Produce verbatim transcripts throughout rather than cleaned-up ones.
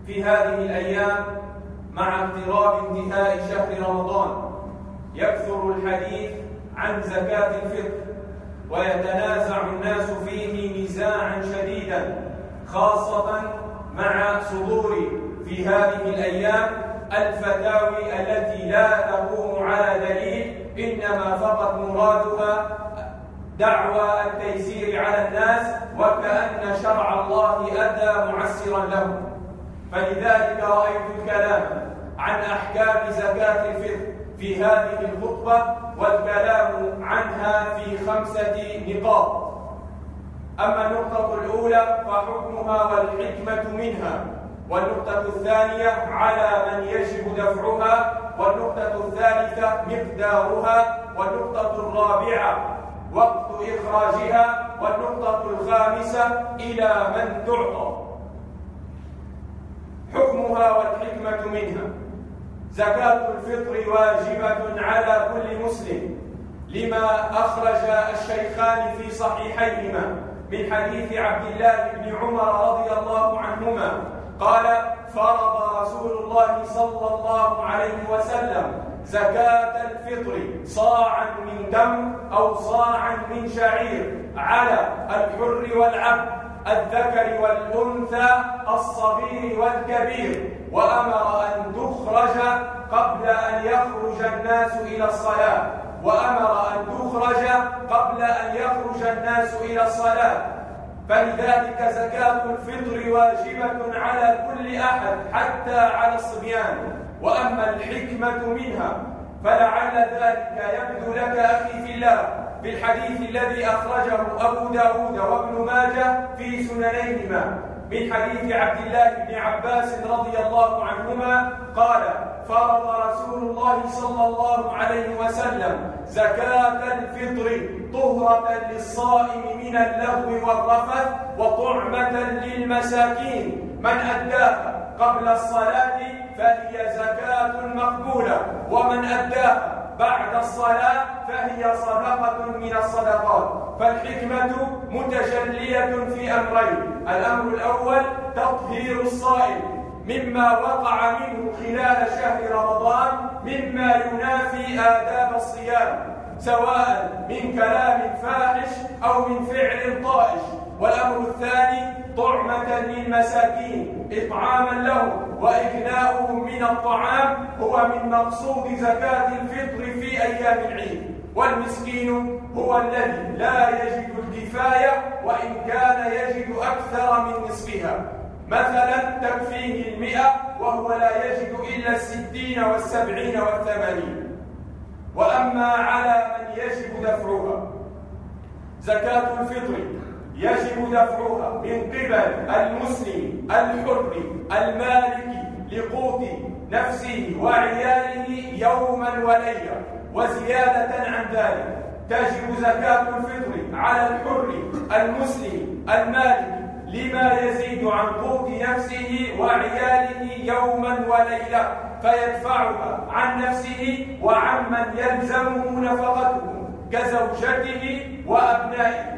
في هذه الأيام مع اقتراب انتهاء شهر رمضان يكثر الحديث عن زكاة الفطر، ويتنازع الناس فيه نزاعا شديدا، خاصة مع صدور في هذه الأيام الفتاوي التي لا تقوم على دليل، إنما فقط مرادها دعوى التيسير على الناس، وكأن شرع الله أتى معسرا لهم. فلذلك رأيت الكلام عن أحكام زكاة الفطر في هذه الخطبة والكلام عنها في خمسة نقاط. أما النقطة الأولى فحكمها والحكمة منها، والنقطة الثانية على من يجب دفعها، والنقطة الثالثة مقدارها، والنقطة الرابعة وقت إخراجها، والنقطة الخامسة إلى من تعطى. حكمها والحكمة منها: زكاة الفطر واجبة على كل مسلم، لما أخرج الشيخان في صحيحيهما من حديث عبد الله بن عمر رضي الله عنهما قال: فرض رسول الله صلى الله عليه وسلم زكاة الفطر صاعا من تمر أو صاعا من شعير على الحر والعبد، الذكر والأنثى، الصغير والكبير، وأمر أن تخرج قبل أن يخرج الناس إلى الصلاة وأمر أن تخرج قبل أن يخرج الناس إلى الصلاة فلذلك زكاة الفطر واجبة على كل أحد حتى على الصبيان. وأما الحكمة منها فلعل ذلك يبدو لك أخي في الله في الحديث الذي أخرجه أبو داود وابن ماجه في سننيهما من حديث عبد الله بن عباس رضي الله عنهما قال: فرض رسول الله صلى الله عليه وسلم زكاة الفطر طهرة للصائم من اللغو والرفث وطعمة للمساكين، من أداها قبل الصلاة فهي زكاة مقبولة، ومن أداها بعد الصلاة فهي صدقة من الصدقات. فالحكمة متجلية في أمرين: الأمر الأول تطهير الصائم مما وقع منه خلال شهر رمضان مما ينافي آداب الصيام، سواء من كلام فاحش أو من فعل طائش. والأمر الثاني طعمة للمساكين، إطعاما لهم وإغناؤهم من الطعام هو من مقصود زكاة الفطر في أيام العيد. والمسكين هو الذي لا يجد الكفاية وإن كان يجد أكثر من نصفها، مثلا تكفيه المئة وهو لا يجد إلا الستين والسبعين والثمانين. وأما على من يجب دفعها، زكاة الفطر يجب دفعها من قبل المسلم الحر المالك لقوت نفسه وعياله يوما وليلة. وزيادة عن ذلك تجب زكاة الفطر على الحر المسلم المالك لما يزيد عن قوت نفسه وعياله يوما وليلة، فيدفعها عن نفسه وعمن يلزمه نفقته كزوجته وأبنائه.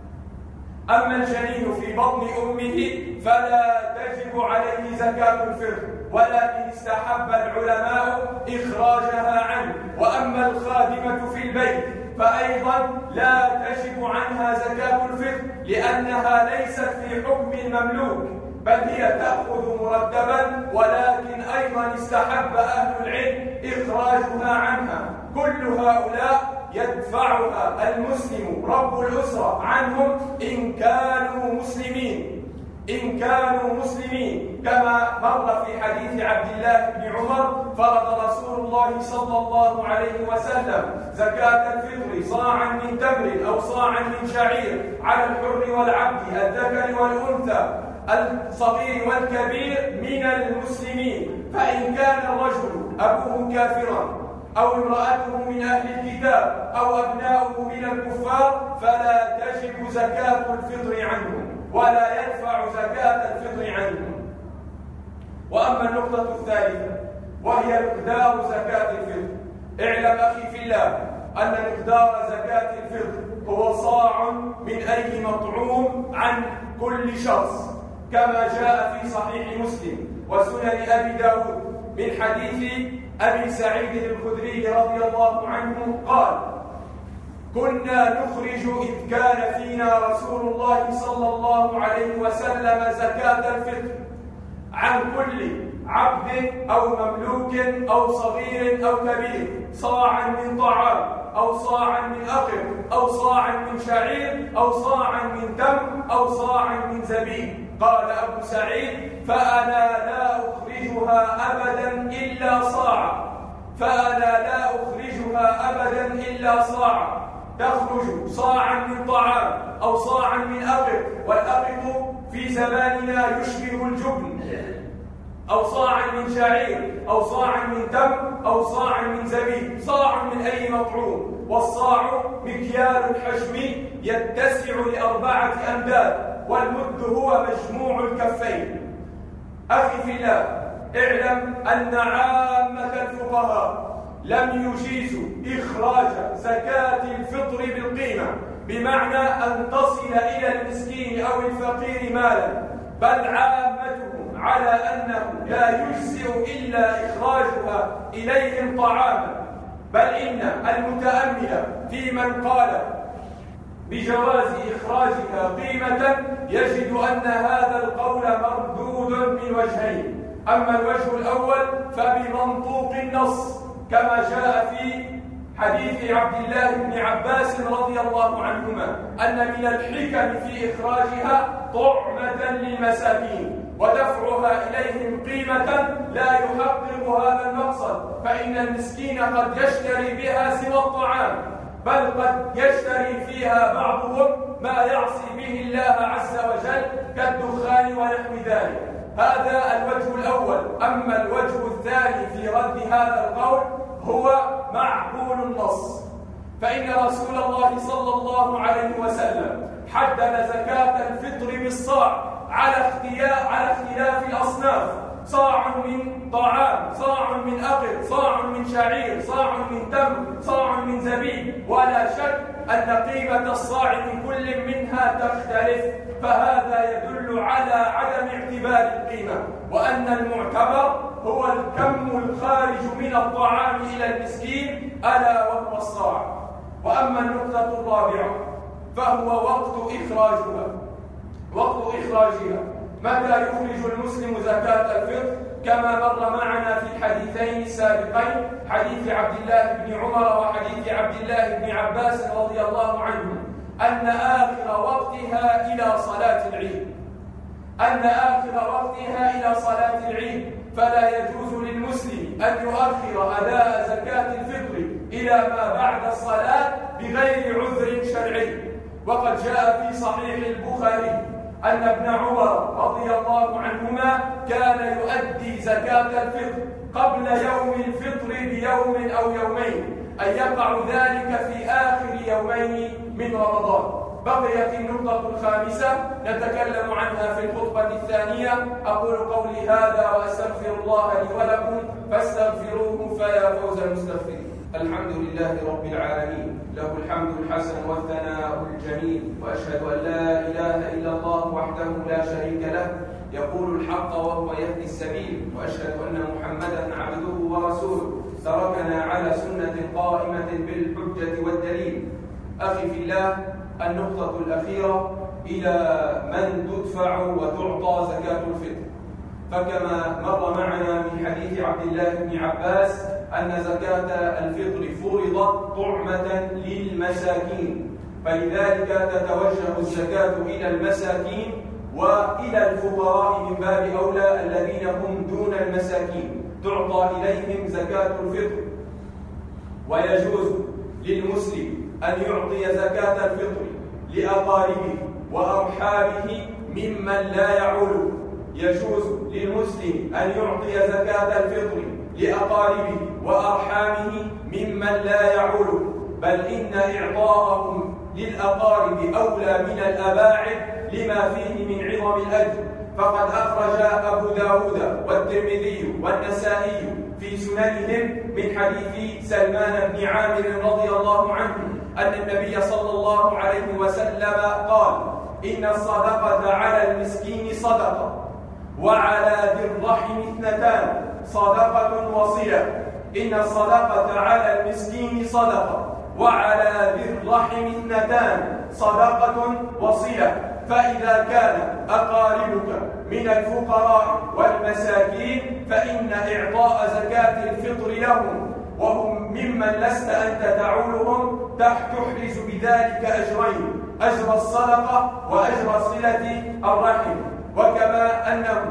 أما الجنين في بطن أمه فلا تجب عليه زكاة الفطر، ولكن استحب العلماء إخراجها عنه. وأما الخادمة في البيت فأيضا لا تجب عنها زكاة الفطر، لأنها ليست في حكم المملوك، بل هي تأخذ مرتبا، ولكن أيضا استحب أهل العلم إخراجها عنها. كل هؤلاء يدفعها المسلم رب الأسرة عنهم إن كانوا مسلمين إن كانوا مسلمين كما مر في حديث عبد الله بن عمر: فرض رسول الله صلى الله عليه وسلم زكاة الفطر صاعا من تمر أو صاعا من شعير على الحر والعبد، الذكر والأنثى، الصغير والكبير من المسلمين. فإن كان الرجل أبوه كافرا أو امرأته من أهل الكتاب أو أبناؤه من الكفار فلا تجب زكاة الفطر عنهم، ولا يدفع زكاة الفطر عنهم. وأما النقطة الثالثة وهي مقدار زكاة الفطر، اعلم أخي في الله أن مقدار زكاة الفطر هو صاع من أي مطعوم عن كل شخص، كما جاء في صحيح مسلم وسنن أبي داود من حديث أبي سعيد الخدري رضي الله عنه قال: كنا نخرج إذ كان فينا رسول الله صلى الله عليه وسلم زكاة الفطر عن كل عبد أو مملوك أو صغير أو كبير صاعا من طعام أو صاعا من أقر أو صاعا من شعير أو صاعا من تمر أو صاعا من زبيب. قال أبو سعيد: فأنا لا أخرجها أبدا إلا صاعا فأنا لا أخرجها أبدا إلا صاعا تخرج صاعا من طعام أو صاعا من أقر، والأقر في زماننا يشبه الجبن، أو صاعا من شعير أو صاعا من تمر أو صاعا من زبيب، صاع من أي مطعوم. والصاع مكيال الحجم يتسع لأربعة أمداد، والمد هو مجموع الكفين. أخي في الله، اعلم أن عامة الفقهاء لم يجيزوا إخراج زكاة الفطر بالقيمة، بمعنى أن تصل إلى المسكين أو الفقير مالا، بل عامتهم على أنه لا يجزئ إلا إخراجها إليهم طعاما. بل إن المتأمل في من قال بجواز إخراجها قيمة يجد أن هذا القول مردود من وجهين. أما الوجه الأول فبمنطوق النص، كما جاء في حديث عبد الله بن عباس رضي الله عنهما أن من الحكم في إخراجها طعمة للمساكين ودفعها إليهم قيمة لا يحقق هذا المقصد، فإن المسكين قد يشتري بها سوى الطعام، بل قد يشتري فيها بعضهم ما يعصي به الله عز وجل كالدخان ونحو ذلك. هذا الوجه الأول. أما الوجه الثاني في رد هذا القول هو معقول النص، فإن رسول الله صلى الله عليه وسلم حدد زكاة الفطر بالصاع على اختلاف على اختلاف الأصناف: صاع من طعام، صاع من أقر، صاع من شعير، صاع من تمر، صاع من زبيب. ولا شك أن قيمة الصاع من كل منها تختلف، فهذا يدل على عدم اعتبار القيمة، وأن المعتبر هو الكم الخارج من الطعام إلى المسكين، ألا وهو الصاع. وأما النقطة الرابعة فهو وقت إخراجها. وقت إخراجها متى يخرج المسلم زكاة الفطر؟ كما مر معنا في الحديثين السابقين، حديث عبد الله بن عمر وحديث عبد الله بن عباس رضي الله عنهم، أن آخر وقتها إلى صلاة العيد أن آخر وقتها إلى صلاة العيد فلا يجوز للمسلم أن يؤخر أداء زكاة الفطر إلى ما بعد الصلاة بغير عذر شرعي. وقد جاء في صحيح البخاري أن ابن عمر رضي الله عنهما كان يؤدي زكاة الفطر قبل يوم الفطر بيوم أو يومين، أي يقع ذلك في آخر يومين من رمضان. بقيت النقطة الخامسة نتكلم عنها في الخطبة الثانية. أقول قولي هذا وأستغفر الله لي ولكم فاستغفروه فيا فوز المستغفرين. الحمد لله رب العالمين، له الحمد الحسن والثناء الجميل، وأشهد أن لا إله إلا الله وحده لا شريك له يقول الحق وهو يهدي السبيل، وأشهد أن محمدا عبده ورسوله تركنا على سنة قائمة بالحجة والدليل. أخي في الله، النقطة الأخيرة إلى من تدفع وتعطى زكاة الفطر. فكما مر معنا من حديث عبد الله بن عباس أن زكاة الفطر فرضت طعمة للمساكين، فلذلك تتوجه الزكاة إلى المساكين وإلى الفقراء من باب أولى الذين هم دون المساكين، تعطى إليهم زكاة الفطر. ويجوز للمسلم أن يعطي زكاة الفطر لأقاربه وأرحامه ممن لا يعول. يجوز للمسلم أن يعطي زكاة الفطر لأقاربه وأرحامه ممن لا يعول، بل إن إعطاءهم للأقارب أولى من الأباعد لما فيه من عظم الأجر. فقد أخرج أبو داود والترمذي والنسائي في سننهم من حديث سلمان بن عامر رضي الله عنه أن النبي صلى الله عليه وسلم قال: إن الصدقة على المسكين صدقة، وعلى ذي الرحم اثنتان، صدقة وصلة. إن الصدقة على المسكين صدقة، وعلى ذي الرحم اثنتان، صدقة وصلة. فإذا كان أقاربك من الفقراء والمساكين فإن إعطاء زكاة الفطر لهم وهم ممن لست أنت تعولهم تحرز بذلك أجرين: أجر الصدقة وأجر صلة الرحم. وكما أنه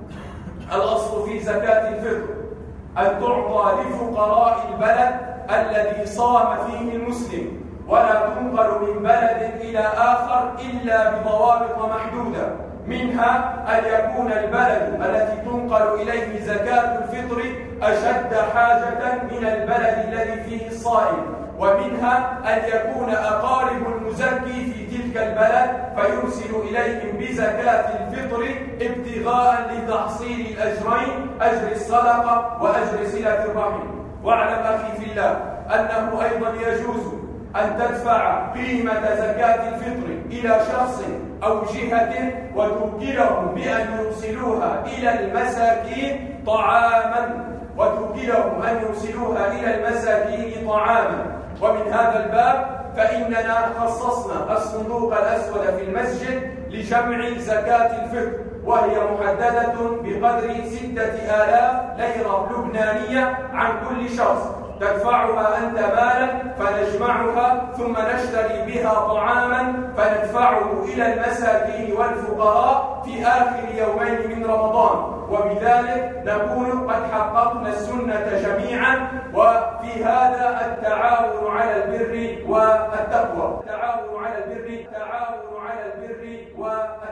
الأصل في زكاة الفطر أن تعطى لفقراء البلد الذي صام فيه المسلم، ولا تنقل من بلد إلى آخر إلا بضوابط محدودة، منها أن يكون البلد التي تنقل إليه زكاة الفطر أشد حاجة من البلد الذي فيه الصائم، ومنها أن يكون أقارب المزكي في تلك البلد فيرسل إليهم بزكاة الفطر ابتغاء لتحصيل الأجرين: أجر الصدقة وأجر صلة الرحم. واعلم أخي في الله أنه أيضا يجوز أن تدفع قيمة زكاة الفطر إلى شخص أو جهة وتوكلهم بأن يرسلوها إلى المساكين طعاما وتوكلهم أن يرسلوها إلى المساكين طعاما. ومن هذا الباب فإننا خصصنا الصندوق الأسود في المسجد لجمع زكاة الفطر، وهي محددة بقدر ستة آلاف ليرة لبنانية عن كل شخص، تدفعها أنت مالا فنجمعها ثم نشتري بها طعاما فندفعه إلى المساكين والفقراء في آخر يومين من رمضان، وبذلك نكون قد حققنا السنة جميعا. وفي هذا التعاون على البر والتقوى التعاون على البر التعاون على البر والتقوى